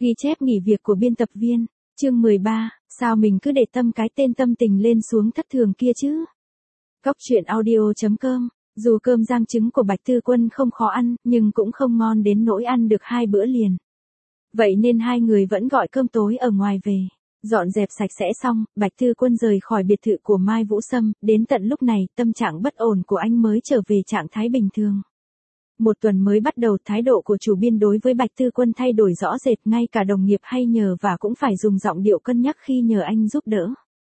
Ghi chép nghỉ việc của biên tập viên, chương 13, sao mình cứ để tâm cái tên tâm tình lên xuống thất thường kia chứ? Góc truyện audio.com, dù cơm rang trứng của Bạch Tư Quân không khó ăn, nhưng cũng không ngon đến nỗi ăn được 2 bữa liền. Vậy nên hai người vẫn gọi cơm tối ở ngoài về. Dọn dẹp sạch sẽ xong, Bạch Tư Quân rời khỏi biệt thự của Mai Vũ Sâm, đến tận lúc này, tâm trạng bất ổn của anh mới trở về trạng thái bình thường. Một tuần mới bắt đầu, thái độ của chủ biên đối với Bạch Tư Quân thay đổi rõ rệt, ngay cả đồng nghiệp hay nhờ và cũng phải dùng giọng điệu cân nhắc khi nhờ anh giúp đỡ.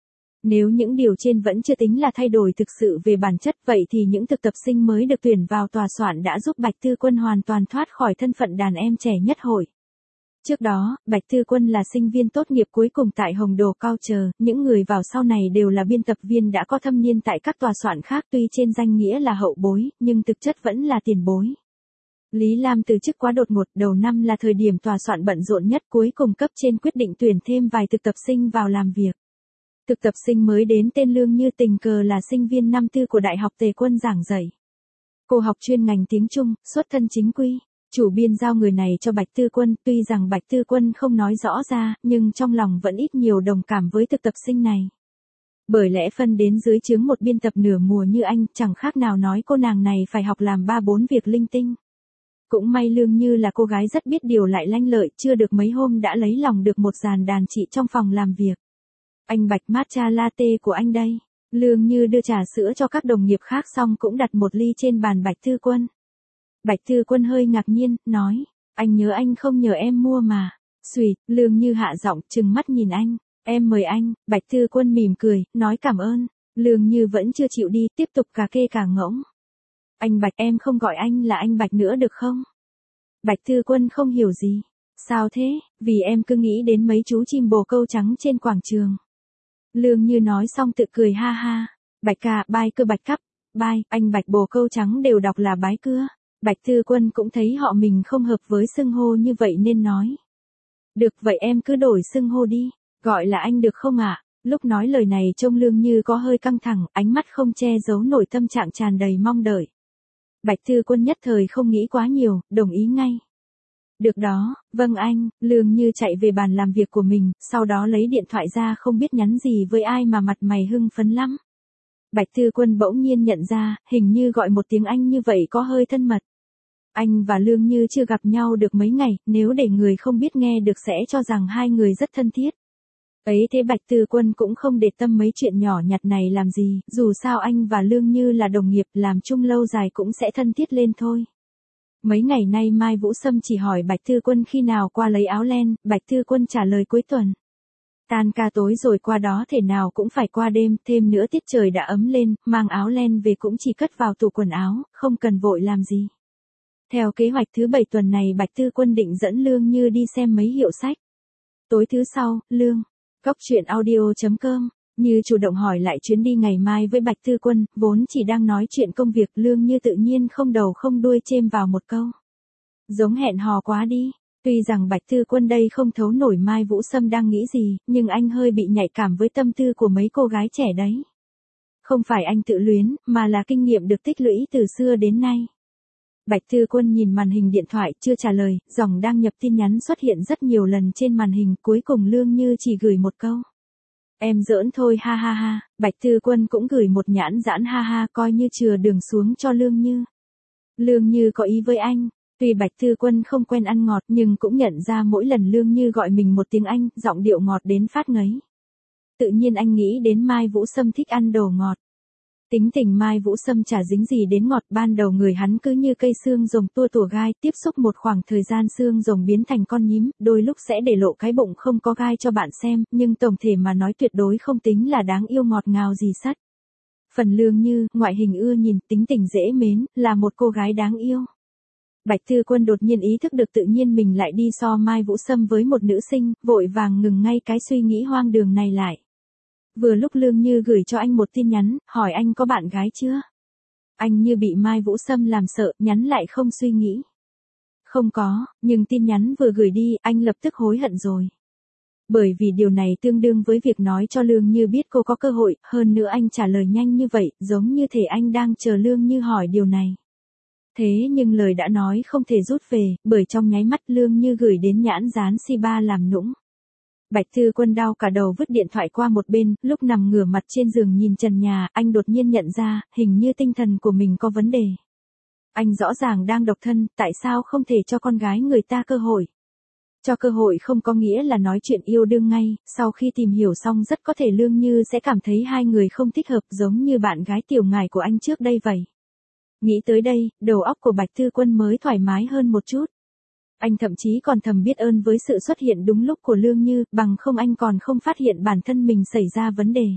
Nếu những điều trên vẫn chưa tính là thay đổi thực sự về bản chất, vậy thì những thực tập sinh mới được tuyển vào tòa soạn đã giúp Bạch Tư Quân hoàn toàn thoát khỏi thân phận đàn em trẻ nhất hội. Trước đó, Bạch Tư Quân là sinh viên tốt nghiệp cuối cùng tại Hồng Đồ Cao Chờ, những người vào sau này đều là biên tập viên đã có thâm niên tại các tòa soạn khác, tuy trên danh nghĩa là hậu bối, nhưng thực chất vẫn là tiền bối. Lý Lam từ chức quá đột ngột, đầu năm là thời điểm tòa soạn bận rộn nhất, cuối cùng cấp trên quyết định tuyển thêm vài thực tập sinh vào làm việc. Thực tập sinh mới đến tên Lương Như tình cờ là sinh viên năm tư của Đại học Tề Quân giảng dạy. Cô học chuyên ngành tiếng Trung, xuất thân chính quy. Chủ biên giao người này cho Bạch Tư Quân, tuy rằng Bạch Tư Quân không nói rõ ra, nhưng trong lòng vẫn ít nhiều đồng cảm với thực tập sinh này. Bởi lẽ phân đến dưới trướng một biên tập nửa mùa như anh, chẳng khác nào nói cô nàng này phải học làm 3-4 việc linh tinh. Cũng may Lương Như là cô gái rất biết điều lại lanh lợi, chưa được mấy hôm đã lấy lòng được một dàn đàn chị trong phòng làm việc. Anh Bạch, matcha latte của anh đây. Lương Như đưa trà sữa cho các đồng nghiệp khác xong cũng đặt một ly trên bàn Bạch Tư Quân. Bạch Tư Quân hơi ngạc nhiên, nói, anh nhớ anh không nhờ em mua mà. Xùi, Lương Như hạ giọng, trừng mắt nhìn anh, em mời anh. Bạch Tư Quân mỉm cười, nói cảm ơn. Lương Như vẫn chưa chịu đi, tiếp tục cà kê cà ngỗng. Anh Bạch, em không gọi anh là anh Bạch nữa được không? Bạch Tư Quân không hiểu gì. Sao thế? Vì em cứ nghĩ đến mấy chú chim bồ câu trắng trên quảng trường. Lương Như nói xong tự cười ha ha. Bạch ca, bai cưa Bạch cắp. Bai, anh Bạch bồ câu trắng đều đọc là bái cưa. Bạch Tư Quân cũng thấy họ mình không hợp với xưng hô như vậy nên nói. Được, vậy em cứ đổi xưng hô đi, gọi là anh được không ạ? Lúc nói lời này trông Lương Như có hơi căng thẳng, ánh mắt không che giấu nổi tâm trạng tràn đầy mong đợi. Bạch Tư Quân nhất thời không nghĩ quá nhiều, đồng ý ngay. Được đó, vâng anh. Lương Như chạy về bàn làm việc của mình, sau đó lấy điện thoại ra không biết nhắn gì với ai mà mặt mày hưng phấn lắm. Bạch Tư Quân bỗng nhiên nhận ra, hình như gọi một tiếng anh như vậy có hơi thân mật. Anh và Lương Như chưa gặp nhau được mấy ngày, nếu để người không biết nghe được sẽ cho rằng hai người rất thân thiết. Ấy thế Bạch Tư Quân cũng không để tâm mấy chuyện nhỏ nhặt này làm gì, dù sao anh và Lương Như là đồng nghiệp, làm chung lâu dài cũng sẽ thân thiết lên thôi. Mấy ngày nay Mai Vũ Sâm chỉ hỏi Bạch Tư Quân khi nào qua lấy áo len, Bạch Tư Quân trả lời cuối tuần. Tan ca tối rồi qua đó thể nào cũng phải qua đêm, thêm nữa tiết trời đã ấm lên, mang áo len về cũng chỉ cất vào tủ quần áo, không cần vội làm gì. Theo kế hoạch thứ 7 tuần này Bạch Tư Quân định dẫn Lương Như đi xem mấy hiệu sách. Tối thứ sau, Góc truyện audio.com, Như chủ động hỏi lại chuyến đi ngày mai với Bạch Tư Quân, vốn chỉ đang nói chuyện công việc, Lương Như tự nhiên không đầu không đuôi chêm vào một câu. Giống hẹn hò quá đi. Tuy rằng Bạch Tư Quân đây không thấu nổi Mai Vũ Sâm đang nghĩ gì, nhưng anh hơi bị nhạy cảm với tâm tư của mấy cô gái trẻ đấy. Không phải anh tự luyến, mà là kinh nghiệm được tích lũy từ xưa đến nay. Bạch Tư Quân nhìn màn hình điện thoại chưa trả lời, dòng đang nhập tin nhắn xuất hiện rất nhiều lần trên màn hình, cuối cùng Lương Như chỉ gửi một câu. Em giỡn thôi ha ha ha. Bạch Tư Quân cũng gửi một nhãn giãn ha ha, coi như chừa đường xuống cho Lương Như. Lương Như có ý với anh. Tuy Bạch Tư Quân không quen ăn ngọt nhưng cũng nhận ra mỗi lần Lương Như gọi mình một tiếng anh, giọng điệu ngọt đến phát ngấy. Tự nhiên anh nghĩ đến Mai Vũ Sâm thích ăn đồ ngọt. Tính tình Mai Vũ Sâm chả dính gì đến ngọt, ban đầu người hắn cứ như cây xương rồng tua tủa gai, tiếp xúc một khoảng thời gian xương rồng biến thành con nhím, đôi lúc sẽ để lộ cái bụng không có gai cho bạn xem, nhưng tổng thể mà nói tuyệt đối không tính là đáng yêu ngọt ngào gì sắt. Phần Lương Như, ngoại hình ưa nhìn, tính tình dễ mến, là một cô gái đáng yêu. Bạch Tư Quân đột nhiên ý thức được tự nhiên mình lại đi so Mai Vũ Sâm với một nữ sinh, vội vàng ngừng ngay cái suy nghĩ hoang đường này lại. Vừa lúc Lương Như gửi cho anh một tin nhắn, hỏi anh có bạn gái chưa? Anh như bị Mai Vũ Sâm làm sợ, nhắn lại không suy nghĩ. Không có, nhưng tin nhắn vừa gửi đi, anh lập tức hối hận rồi. Bởi vì điều này tương đương với việc nói cho Lương Như biết cô có cơ hội, hơn nữa anh trả lời nhanh như vậy, giống như thể anh đang chờ Lương Như hỏi điều này. Thế nhưng lời đã nói không thể rút về, bởi trong nháy mắt Lương Như gửi đến nhãn dán Si3 làm nũng. Bạch Thư Quân đau cả đầu vứt điện thoại qua một bên, lúc nằm ngửa mặt trên giường nhìn trần nhà, anh đột nhiên nhận ra, hình như tinh thần của mình có vấn đề. Anh rõ ràng đang độc thân, tại sao không thể cho con gái người ta cơ hội? Cho cơ hội không có nghĩa là nói chuyện yêu đương ngay, sau khi tìm hiểu xong rất có thể Lương Như sẽ cảm thấy hai người không thích hợp giống như bạn gái tiểu ngải của anh trước đây vậy. Nghĩ tới đây, đầu óc của Bạch Thư Quân mới thoải mái hơn một chút. Anh thậm chí còn thầm biết ơn với sự xuất hiện đúng lúc của Lương Như, bằng không anh còn không phát hiện bản thân mình xảy ra vấn đề.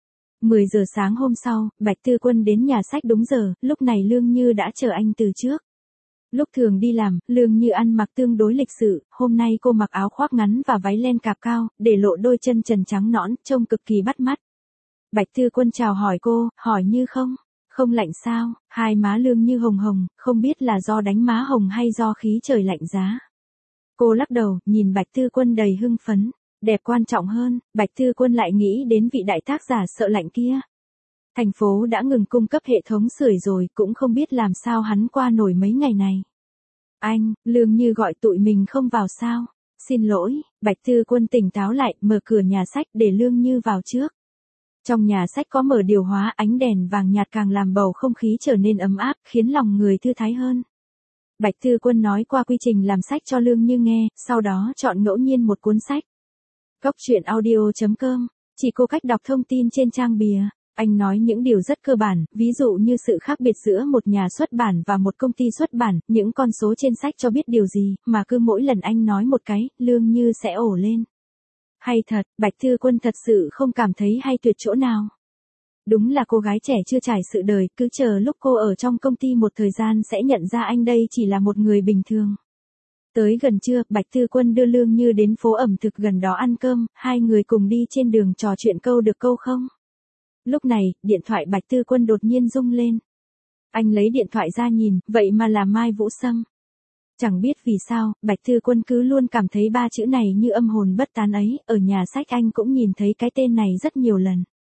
10 giờ sáng hôm sau, Bạch Thư Quân đến nhà sách đúng giờ, lúc này Lương Như đã chờ anh từ trước. Lúc thường đi làm, Lương Như ăn mặc tương đối lịch sự, hôm nay cô mặc áo khoác ngắn và váy len cạp cao, để lộ đôi chân trần trắng nõn, trông cực kỳ bắt mắt. Bạch Thư Quân chào hỏi cô, hỏi Như không lạnh sao? Hai má Lương Như hồng hồng, không biết là do đánh má hồng hay do khí trời lạnh giá. Cô lắc đầu, nhìn Bạch Thư Quân đầy hưng phấn. Đẹp quan trọng hơn, Bạch Thư Quân lại nghĩ đến vị đại tác giả sợ lạnh kia. Thành phố đã ngừng cung cấp hệ thống sưởi rồi, cũng không biết làm sao hắn qua nổi mấy ngày này. Anh, Lương Như gọi tụi mình không vào sao? Xin lỗi, Bạch Thư Quân tỉnh táo lại, mở cửa nhà sách để Lương Như vào trước. Trong nhà sách có mở điều hòa, ánh đèn vàng nhạt càng làm bầu không khí trở nên ấm áp, khiến lòng người thư thái hơn. Bạch Thư Quân nói qua quy trình làm sách cho Lương Như nghe, sau đó chọn ngẫu nhiên một cuốn sách. Cốc truyện audio.com, chỉ cô cách đọc thông tin trên trang bìa. Anh nói những điều rất cơ bản, ví dụ như sự khác biệt giữa một nhà xuất bản và một công ty xuất bản, những con số trên sách cho biết điều gì, mà cứ mỗi lần anh nói một cái, Lương Như sẽ ổ lên. Hay thật, Bạch Thư Quân thật sự không cảm thấy hay tuyệt chỗ nào. Đúng là cô gái trẻ chưa trải sự đời, cứ chờ lúc cô ở trong công ty một thời gian sẽ nhận ra anh đây chỉ là một người bình thường. Tới gần trưa, Bạch Thư Quân đưa Lương Như đến phố ẩm thực gần đó ăn cơm, hai người cùng đi trên đường trò chuyện câu được câu không. Lúc này, điện thoại Bạch Thư Quân đột nhiên rung lên. Anh lấy điện thoại ra nhìn, vậy mà là Mai Vũ Sâm. Chẳng biết vì sao, Bạch Thư Quân cứ luôn cảm thấy ba chữ này như âm hồn bất tán ấy, ở nhà sách anh cũng nhìn thấy cái tên này rất nhiều lần.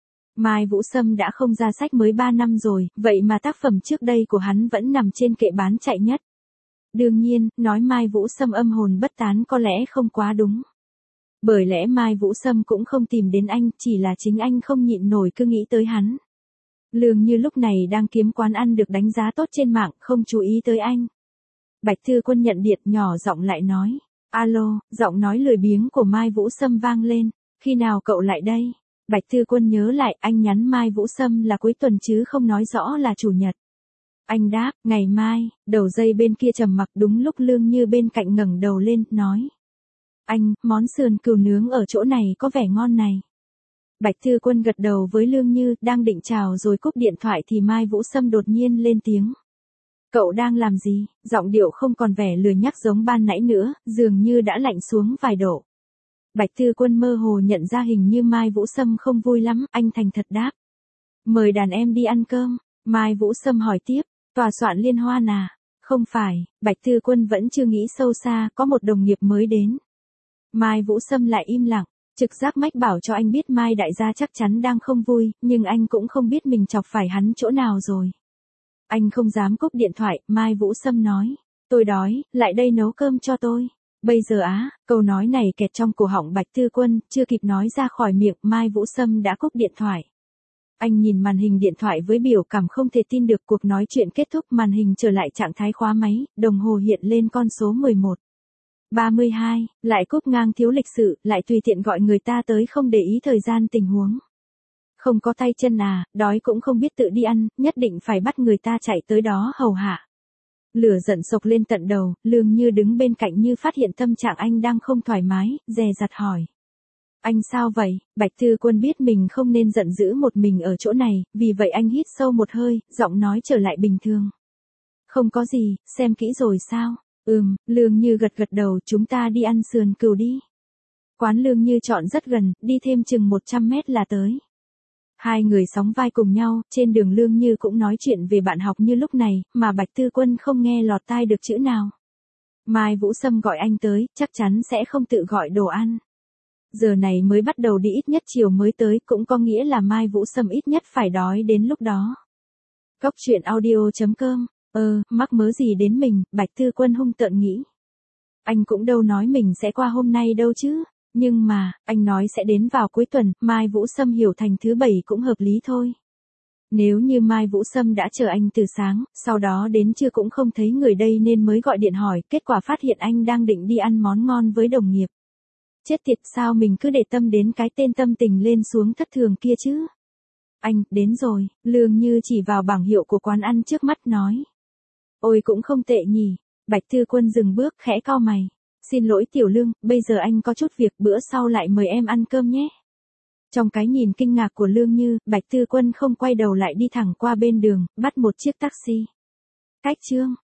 Mai Vũ Sâm đã không ra sách mới 3 năm rồi, vậy mà tác phẩm trước đây của hắn vẫn nằm trên kệ bán chạy nhất. Đương nhiên, nói Mai Vũ Sâm âm hồn bất tán có lẽ không quá đúng. Bởi lẽ Mai Vũ Sâm cũng không tìm đến anh, chỉ là chính anh không nhịn nổi cứ nghĩ tới hắn. Lương Như lúc này đang kiếm quán ăn được đánh giá tốt trên mạng, không chú ý tới anh. Bạch Thư Quân nhận điện nhỏ giọng lại nói. Alo, giọng nói lười biếng của Mai Vũ Sâm vang lên. Khi nào cậu lại đây? Bạch Thư Quân nhớ lại anh nhắn Mai Vũ Sâm là cuối tuần chứ không nói rõ là chủ nhật. Anh đáp, ngày mai, đầu dây bên kia trầm mặc đúng lúc Lương Như bên cạnh ngẩng đầu lên, nói. Anh, món sườn cừu nướng ở chỗ này có vẻ ngon này. Bạch Thư Quân gật đầu với Lương Như, đang định chào rồi cúp điện thoại thì Mai Vũ Sâm đột nhiên lên tiếng. Cậu đang làm gì? Giọng điệu không còn vẻ lười nhác giống ban nãy nữa, dường như đã lạnh xuống vài độ. Bạch Thư Quân mơ hồ nhận ra hình như Mai Vũ Sâm không vui lắm, anh thành thật đáp. Mời đàn em đi ăn cơm. Mai Vũ Sâm hỏi tiếp, tòa soạn liên hoan à? Không phải, Bạch Thư Quân vẫn chưa nghĩ sâu xa, có một đồng nghiệp mới đến. Mai Vũ Sâm lại im lặng, trực giác mách bảo cho anh biết Mai đại gia chắc chắn đang không vui, nhưng anh cũng không biết mình chọc phải hắn chỗ nào rồi. Anh không dám cúp điện thoại, Mai Vũ Sâm nói, tôi đói, lại đây nấu cơm cho tôi. Bây giờ á, câu nói này kẹt trong cổ họng Bạch Thư Quân, chưa kịp nói ra khỏi miệng, Mai Vũ Sâm đã cúp điện thoại. Anh nhìn màn hình điện thoại với biểu cảm không thể tin được, cuộc nói chuyện kết thúc, màn hình trở lại trạng thái khóa máy, đồng hồ hiện lên con số 11:32, lại cúp ngang thiếu lịch sự, lại tùy tiện gọi người ta tới không để ý thời gian tình huống. Không có tay chân à, đói cũng không biết tự đi ăn, nhất định phải bắt người ta chạy tới đó hầu hạ. Lửa giận sộc lên tận đầu, Lương Như đứng bên cạnh như phát hiện tâm trạng anh đang không thoải mái, dè dặt hỏi. Anh sao vậy? Bạch Thư Quân biết mình không nên giận dữ một mình ở chỗ này, vì vậy anh hít sâu một hơi, giọng nói trở lại bình thường. Không có gì, xem kỹ rồi sao? Lương Như gật đầu, chúng ta đi ăn sườn cừu đi. Quán Lương Như chọn rất gần, đi thêm chừng 100 mét là tới. Hai người sóng vai cùng nhau, trên đường Lương Như cũng nói chuyện về bạn học như lúc này, mà Bạch Thư Quân không nghe lọt tai được chữ nào. Mai Vũ Sâm gọi anh tới, chắc chắn sẽ không tự gọi đồ ăn. Giờ này mới bắt đầu đi, ít nhất chiều mới tới, cũng có nghĩa là Mai Vũ Sâm ít nhất phải đói đến lúc đó. Cốc truyện audio.com Mắc mớ gì đến mình, Bạch Tư Quân hung tợn nghĩ. Anh cũng đâu nói mình sẽ qua hôm nay đâu chứ. Nhưng mà, anh nói sẽ đến vào cuối tuần, Mai Vũ Sâm hiểu thành thứ bảy cũng hợp lý thôi. Nếu như Mai Vũ Sâm đã chờ anh từ sáng, sau đó đến trưa cũng không thấy người đây nên mới gọi điện hỏi, kết quả phát hiện anh đang định đi ăn món ngon với đồng nghiệp. Chết tiệt, sao mình cứ để tâm đến cái tên tâm tình lên xuống thất thường kia chứ? Anh, đến rồi, Lương Như chỉ vào bảng hiệu của quán ăn trước mắt nói. Ôi cũng không tệ nhỉ. Bạch Tư Quân dừng bước khẽ cau mày. Xin lỗi Tiểu Lương, bây giờ anh có chút việc, bữa sau lại mời em ăn cơm nhé. Trong cái nhìn kinh ngạc của Lương Như, Bạch Tư Quân không quay đầu lại đi thẳng qua bên đường, bắt một chiếc taxi. Cách chương